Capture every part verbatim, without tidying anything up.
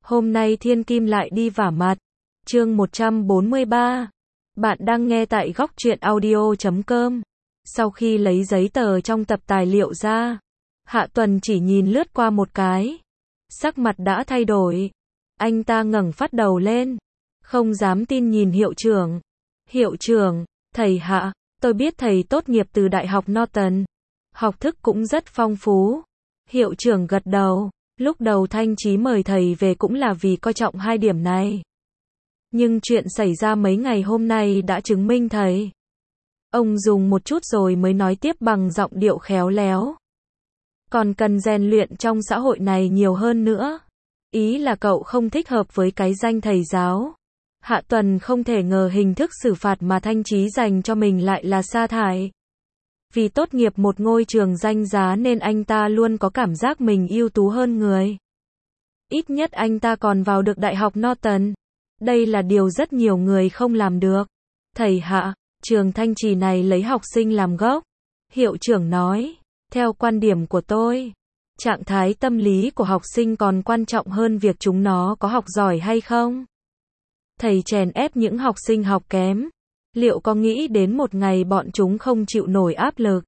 Hôm nay Thiên Kim lại đi vả mặt. Chương một trăm bốn mươi ba. Bạn đang nghe tại góc truyện audio chấm com. Sau khi lấy giấy tờ trong tập tài liệu ra, Hạ Tuần chỉ nhìn lướt qua một cái. Sắc mặt đã thay đổi. Anh ta ngẩng phát đầu lên. Không dám tin nhìn hiệu trưởng. Hiệu trưởng, thầy Hạ, tôi biết thầy tốt nghiệp từ Đại học Norton. Học thức cũng rất phong phú. Hiệu trưởng gật đầu. Lúc đầu Thanh Chí mời thầy về cũng là vì coi trọng hai điểm này. Nhưng chuyện xảy ra mấy ngày hôm nay đã chứng minh thầy. Ông dùng một chút rồi mới nói tiếp bằng giọng điệu khéo léo. Còn cần rèn luyện trong xã hội này nhiều hơn nữa. Ý là cậu không thích hợp với cái danh thầy giáo. Hạ Tuần không thể ngờ hình thức xử phạt mà Thanh Chí dành cho mình lại là sa thải. Vì tốt nghiệp một ngôi trường danh giá nên anh ta luôn có cảm giác mình ưu tú hơn người. Ít nhất anh ta còn vào được Đại học Norton. Đây là điều rất nhiều người không làm được. Thầy Hạ, trường Thanh Trì này lấy học sinh làm gốc. Hiệu trưởng nói, theo quan điểm của tôi, trạng thái tâm lý của học sinh còn quan trọng hơn việc chúng nó có học giỏi hay không. Thầy chèn ép những học sinh học kém. Liệu có nghĩ đến một ngày bọn chúng không chịu nổi áp lực,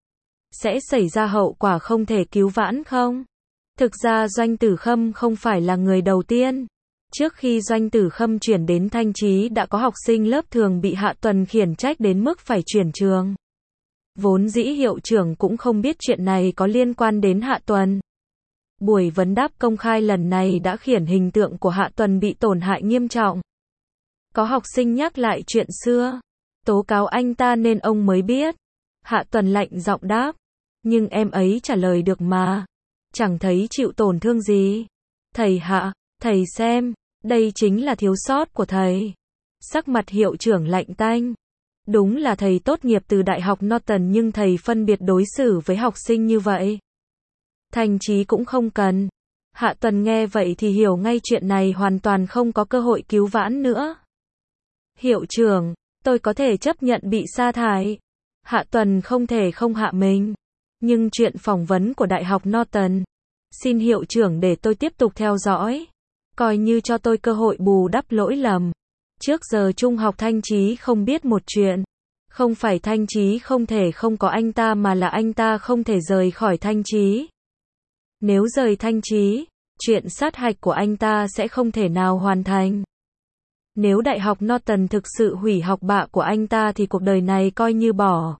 sẽ xảy ra hậu quả không thể cứu vãn không? Thực ra Doanh Tử Khâm không phải là người đầu tiên. Trước khi Doanh Tử Khâm chuyển đến Thanh Chí đã có học sinh lớp thường bị Hạ Tuần khiển trách đến mức phải chuyển trường. Vốn dĩ hiệu trưởng cũng không biết chuyện này có liên quan đến Hạ Tuần. Buổi vấn đáp công khai lần này đã khiến hình tượng của Hạ Tuần bị tổn hại nghiêm trọng. Có học sinh nhắc lại chuyện xưa, tố cáo anh ta nên ông mới biết. Hạ Tuần lạnh giọng đáp, nhưng em ấy trả lời được mà, chẳng thấy chịu tổn thương gì. Thầy Hạ, thầy xem, đây chính là thiếu sót của thầy. Sắc mặt hiệu trưởng lạnh tanh. Đúng là thầy tốt nghiệp từ Đại học Norton nhưng thầy phân biệt đối xử với học sinh như vậy. Thanh Chí cũng không cần. Hạ Tuần nghe vậy thì hiểu ngay chuyện này hoàn toàn không có cơ hội cứu vãn nữa. Hiệu trưởng, tôi có thể chấp nhận bị sa thải. Hạ Tuần không thể không hạ mình. Nhưng chuyện phỏng vấn của Đại học Norton, xin hiệu trưởng để tôi tiếp tục theo dõi. Coi như cho tôi cơ hội bù đắp lỗi lầm. Trước giờ trung học Thanh Chí không biết một chuyện. Không phải Thanh Chí không thể không có anh ta mà là anh ta không thể rời khỏi Thanh Chí. Nếu rời Thanh Chí, chuyện sát hạch của anh ta sẽ không thể nào hoàn thành. Nếu Đại học Norton thực sự hủy học bạ của anh ta thì cuộc đời này coi như bỏ.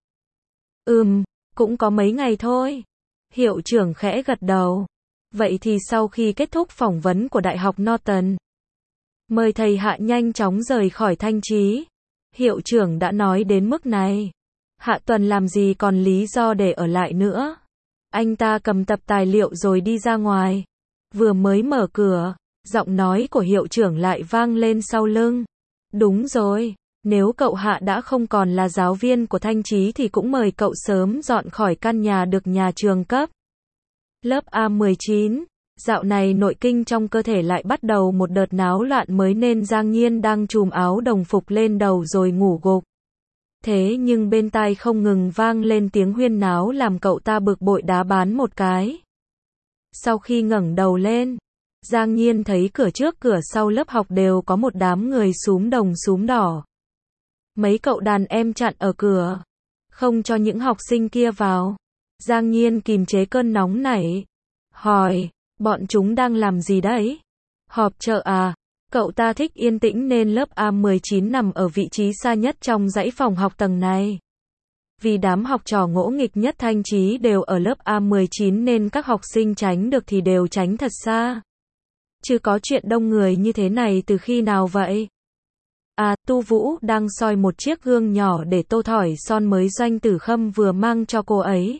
Ừm, cũng có mấy ngày thôi. Hiệu trưởng khẽ gật đầu. Vậy thì sau khi kết thúc phỏng vấn của Đại học Norton, mời thầy Hạ nhanh chóng rời khỏi Thanh Chí. Hiệu trưởng đã nói đến mức này. Hạ Tuần làm gì còn lý do để ở lại nữa. Anh ta cầm tập tài liệu rồi đi ra ngoài. Vừa mới mở cửa, giọng nói của hiệu trưởng lại vang lên sau lưng. Đúng rồi, nếu cậu Hạ đã không còn là giáo viên của Thanh Chí thì cũng mời cậu sớm dọn khỏi căn nhà được nhà trường cấp. Lớp A mười chín, dạo này nội kinh trong cơ thể lại bắt đầu một đợt náo loạn mới nên Giang Nhiên đang chùm áo đồng phục lên đầu rồi ngủ gục. Thế nhưng bên tai không ngừng vang lên tiếng huyên náo làm cậu ta bực bội đá bán một cái. Sau khi ngẩng đầu lên, Giang Nhiên thấy cửa trước cửa sau lớp học đều có một đám người xúm đồng xúm đỏ. Mấy cậu đàn em chặn ở cửa, không cho những học sinh kia vào. Giang Nhiên kìm chế cơn nóng nảy, hỏi, bọn chúng đang làm gì đấy? Họp chợ à? Cậu ta thích yên tĩnh nên lớp A mười chín nằm ở vị trí xa nhất trong dãy phòng học tầng này. Vì đám học trò ngỗ nghịch nhất Thanh Chí đều ở lớp A mười chín nên các học sinh tránh được thì đều tránh thật xa. Chứ có chuyện đông người như thế này từ khi nào vậy? À, Tu Vũ đang soi một chiếc gương nhỏ để tô thỏi son mới Doanh Tử Khâm vừa mang cho cô ấy.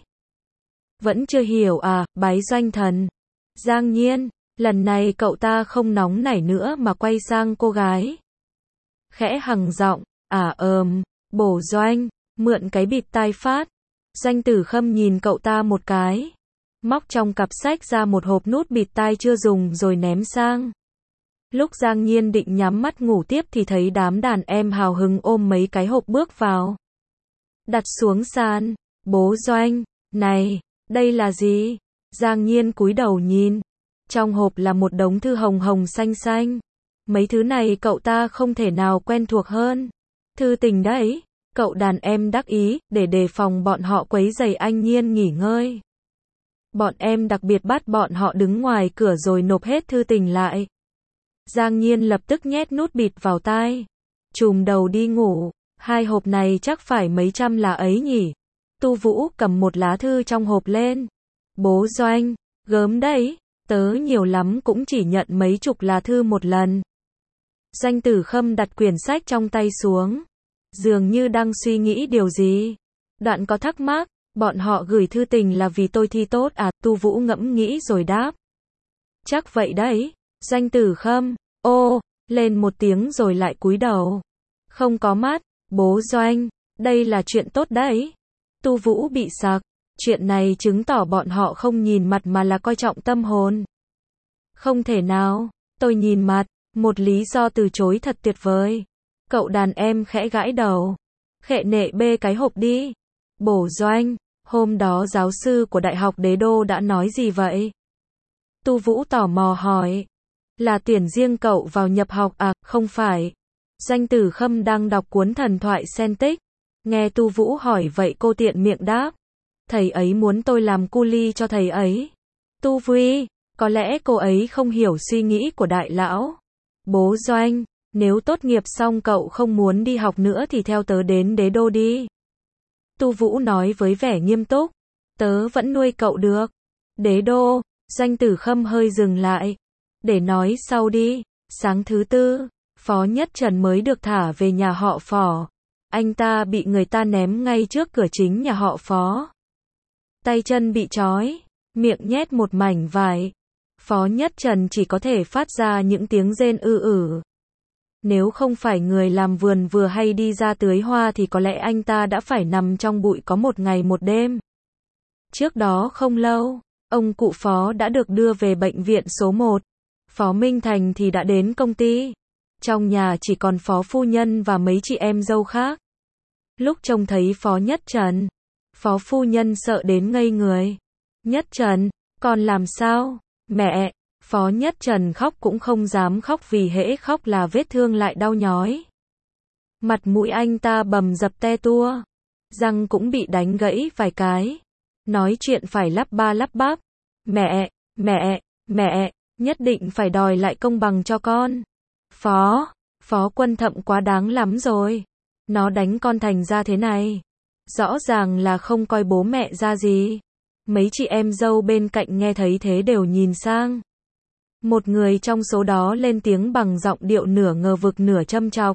Vẫn chưa hiểu à, bái Doanh thần. Giang Nhiên, lần này cậu ta không nóng nảy nữa mà quay sang cô gái. Khẽ hằng giọng, à ờm, bổ Doanh, mượn cái bịt tai phát. Doanh Tử Khâm nhìn cậu ta một cái. Móc trong cặp sách ra một hộp nút bịt tai chưa dùng rồi ném sang. Lúc Giang Nhiên định nhắm mắt ngủ tiếp thì thấy đám đàn em hào hứng ôm mấy cái hộp bước vào. Đặt xuống sàn. Bố Doanh, này, đây là gì? Giang Nhiên cúi đầu nhìn. Trong hộp là một đống thư hồng hồng xanh xanh. Mấy thứ này cậu ta không thể nào quen thuộc hơn. Thư tình đấy. Cậu đàn em đắc ý, để đề phòng bọn họ quấy rầy anh Nhiên nghỉ ngơi. Bọn em đặc biệt bắt bọn họ đứng ngoài cửa rồi nộp hết thư tình lại. Giang Nhiên lập tức nhét nút bịt vào tai. Chùm đầu đi ngủ. Hai hộp này chắc phải mấy trăm là ấy nhỉ. Tu Vũ cầm một lá thư trong hộp lên. Bố Doanh, gớm đấy. Tớ nhiều lắm cũng chỉ nhận mấy chục lá thư một lần. Doanh Tử Khâm đặt quyển sách trong tay xuống. Dường như đang suy nghĩ điều gì. Đoạn có thắc mắc, bọn họ gửi thư tình là vì tôi thi tốt à? Tu Vũ ngẫm nghĩ rồi đáp. Chắc vậy đấy. Doanh Tử Khâm, ô, lên một tiếng rồi lại cúi đầu. Không có mắt, bố Doanh, đây là chuyện tốt đấy. Tu Vũ bị sặc, chuyện này chứng tỏ bọn họ không nhìn mặt mà là coi trọng tâm hồn. Không thể nào, tôi nhìn mặt, một lý do từ chối thật tuyệt vời. Cậu đàn em khẽ gãi đầu. Khệ nệ bê cái hộp đi. Bổ Doanh, hôm đó giáo sư của Đại học Đế Đô đã nói gì vậy? Tu Vũ tò mò hỏi. Là tuyển riêng cậu vào nhập học à? Không phải. Doanh Tử Khâm đang đọc cuốn thần thoại sen tích. Nghe Tu Vũ hỏi vậy cô tiện miệng đáp. Thầy ấy muốn tôi làm cu li cho thầy ấy. Tu Vi, có lẽ cô ấy không hiểu suy nghĩ của đại lão. Bố Doanh, nếu tốt nghiệp xong cậu không muốn đi học nữa thì theo tớ đến Đế Đô đi. Tu Vũ nói với vẻ nghiêm túc. Tớ vẫn nuôi cậu được. Đế Đô, Doanh Tử Khâm hơi dừng lại. Để nói sau đi. Sáng thứ tư, Phó Nhất Trần mới được thả về nhà họ Phó. Anh ta bị người ta ném ngay trước cửa chính nhà họ Phó. Tay chân bị trói, miệng nhét một mảnh vải. Phó Nhất Trần chỉ có thể phát ra những tiếng rên ư ử. Nếu không phải người làm vườn vừa hay đi ra tưới hoa thì có lẽ anh ta đã phải nằm trong bụi có một ngày một đêm. Trước đó không lâu, ông cụ Phó đã được đưa về bệnh viện số một. Phó Minh Thành thì đã đến công ty. Trong nhà chỉ còn Phó Phu Nhân và mấy chị em dâu khác. Lúc trông thấy Phó Nhất Trần, Phó Phu Nhân sợ đến ngây người. Nhất Trần, con làm sao? Mẹ, Phó Nhất Trần khóc cũng không dám khóc vì hễ khóc là vết thương lại đau nhói. Mặt mũi anh ta bầm dập te tua. Răng cũng bị đánh gãy vài cái. Nói chuyện phải lắp ba lắp bắp. Mẹ, mẹ, mẹ, nhất định phải đòi lại công bằng cho con. Phó, Phó Quân Thậm quá đáng lắm rồi. Nó đánh con thành ra thế này. Rõ ràng là không coi bố mẹ ra gì. Mấy chị em dâu bên cạnh nghe thấy thế đều nhìn sang. Một người trong số đó lên tiếng bằng giọng điệu nửa ngờ vực nửa châm chọc.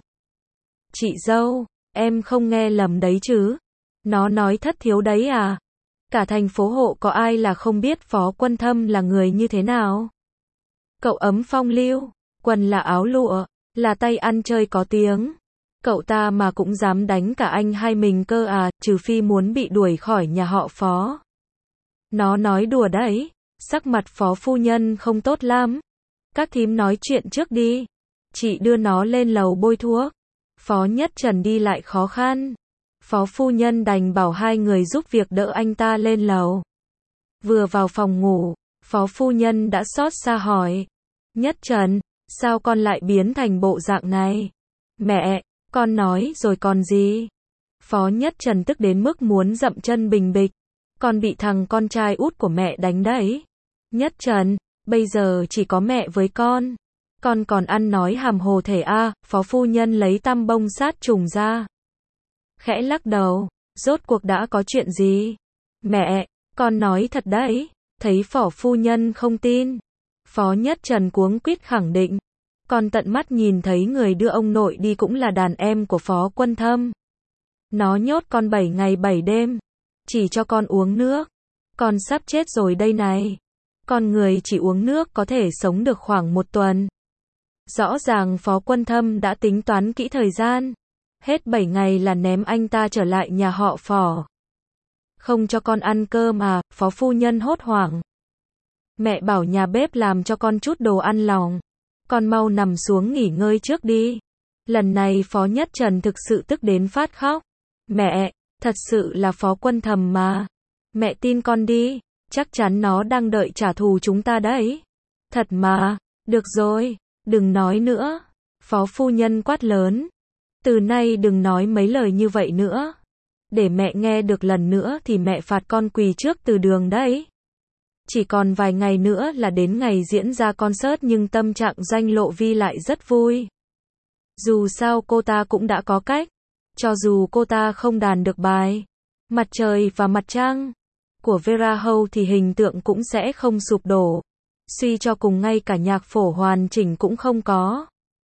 Chị dâu, em không nghe lầm đấy chứ? Nó nói thất thiếu đấy à? Cả thành phố Hộ có ai là không biết Phó Quân Thâm là người như thế nào? Cậu ấm phong lưu, quần là áo lụa, là tay ăn chơi có tiếng. Cậu ta mà cũng dám đánh cả anh hai mình cơ à, trừ phi muốn bị đuổi khỏi nhà họ Phó. Nó nói đùa đấy, sắc mặt Phó Phu Nhân không tốt lắm. Các thím nói chuyện trước đi. Chị đưa nó lên lầu bôi thuốc. Phó Nhất Trần đi lại khó khăn. Phó Phu Nhân đành bảo hai người giúp việc đỡ anh ta lên lầu. Vừa vào phòng ngủ, Phó Phu Nhân đã xót xa hỏi. Nhất Trần, sao con lại biến thành bộ dạng này? Mẹ, con nói rồi còn gì? Phó Nhất Trần tức đến mức muốn dậm chân bình bịch. Con bị thằng con trai út của mẹ đánh đấy. Nhất Trần, bây giờ chỉ có mẹ với con. Con còn ăn nói hàm hồ thể a? À, Phó Phu Nhân lấy tăm bông sát trùng ra. Khẽ lắc đầu, rốt cuộc đã có chuyện gì? Mẹ, con nói thật đấy. Thấy Phó Phu Nhân không tin. Phó Nhất Trần cuống quýt khẳng định. Con tận mắt nhìn thấy người đưa ông nội đi cũng là đàn em của Phó Quân Thâm. Nó nhốt con bảy ngày bảy đêm. Chỉ cho con uống nước. Con sắp chết rồi đây này. Con người chỉ uống nước có thể sống được khoảng một tuần. Rõ ràng Phó Quân Thâm đã tính toán kỹ thời gian. Hết bảy ngày là ném anh ta trở lại nhà họ Phò. Không cho con ăn cơm à? Phó Phu Nhân hốt hoảng. Mẹ bảo nhà bếp làm cho con chút đồ ăn lòng. Con mau nằm xuống nghỉ ngơi trước đi. Lần này Phó Nhất Trần thực sự tức đến phát khóc. Mẹ, thật sự là Phó Quân Thầm mà. Mẹ tin con đi, chắc chắn nó đang đợi trả thù chúng ta đấy. Thật mà, được rồi, đừng nói nữa. Phó phu nhân quát lớn. Từ nay đừng nói mấy lời như vậy nữa. Để mẹ nghe được lần nữa thì mẹ phạt con quỳ trước từ đường đấy. Chỉ còn vài ngày nữa là đến ngày diễn ra concert nhưng tâm trạng Doanh Lộ Vi lại rất vui. Dù sao cô ta cũng đã có cách. Cho dù cô ta không đàn được bài Mặt trời và mặt trăng của Vera Hâu thì hình tượng cũng sẽ không sụp đổ. Suy cho cùng ngay cả nhạc phổ hoàn chỉnh cũng không có.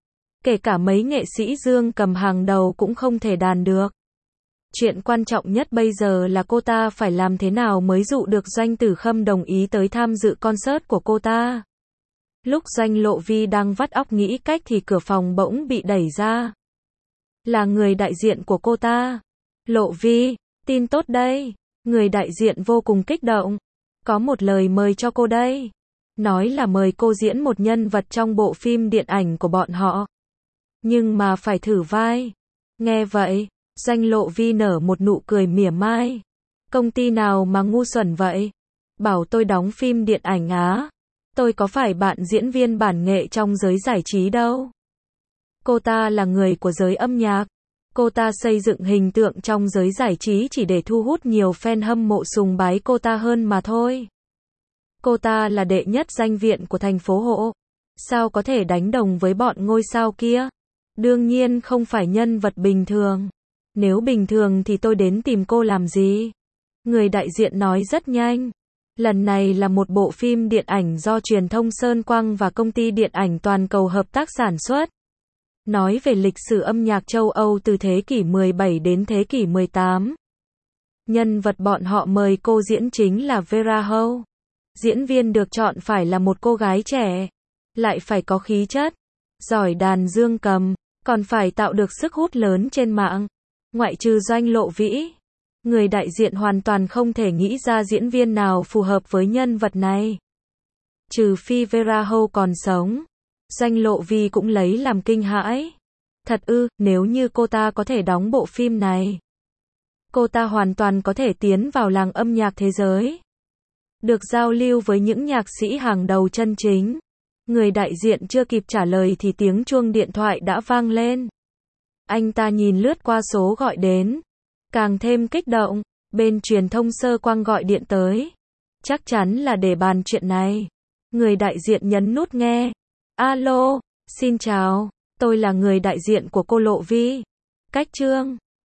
Kể cả mấy nghệ sĩ dương cầm hàng đầu cũng không thể đàn được. Chuyện quan trọng nhất bây giờ là cô ta phải làm thế nào mới dụ được Doanh Tử Khâm đồng ý tới tham dự concert của cô ta. Lúc Doanh Lộ Vi đang vắt óc nghĩ cách thì cửa phòng bỗng bị đẩy ra. Là người đại diện của cô ta. Lộ Vi, tin tốt đây. Người đại diện vô cùng kích động. Có một lời mời cho cô đây. Nói là mời cô diễn một nhân vật trong bộ phim điện ảnh của bọn họ. Nhưng mà phải thử vai. Nghe vậy, Doanh Lộ Vi nở một nụ cười mỉa mai. Công ty nào mà ngu xuẩn vậy? Bảo tôi đóng phim điện ảnh á? Tôi có phải bạn diễn viên bản nghệ trong giới giải trí đâu. Cô ta là người của giới âm nhạc. Cô ta xây dựng hình tượng trong giới giải trí chỉ để thu hút nhiều fan hâm mộ sùng bái cô ta hơn mà thôi. Cô ta là đệ nhất danh viện của thành phố Hộ. Sao có thể đánh đồng với bọn ngôi sao kia? Đương nhiên không phải nhân vật bình thường. Nếu bình thường thì tôi đến tìm cô làm gì? Người đại diện nói rất nhanh. Lần này là một bộ phim điện ảnh do truyền thông Sơn Quang và công ty điện ảnh toàn cầu hợp tác sản xuất. Nói về lịch sử âm nhạc châu Âu từ thế kỷ mười bảy đến thế kỷ mười tám. Nhân vật bọn họ mời cô diễn chính là Vera Hâu. Diễn viên được chọn phải là một cô gái trẻ, lại phải có khí chất, giỏi đàn dương cầm, còn phải tạo được sức hút lớn trên mạng. Ngoại trừ Doanh Lộ Vĩ, người đại diện hoàn toàn không thể nghĩ ra diễn viên nào phù hợp với nhân vật này. Trừ phi Vera Hâu còn sống. Doanh Lộ Vi cũng lấy làm kinh hãi. Thật ư, nếu như cô ta có thể đóng bộ phim này, cô ta hoàn toàn có thể tiến vào làng âm nhạc thế giới. Được giao lưu với những nhạc sĩ hàng đầu chân chính. Người đại diện chưa kịp trả lời thì tiếng chuông điện thoại đã vang lên. Anh ta nhìn lướt qua số gọi đến. Càng thêm kích động, bên truyền thông Sơ Quang gọi điện tới. Chắc chắn là để bàn chuyện này. Người đại diện nhấn nút nghe. Alo, xin chào, tôi là người đại diện của cô Lộ Vi. Cách Trương.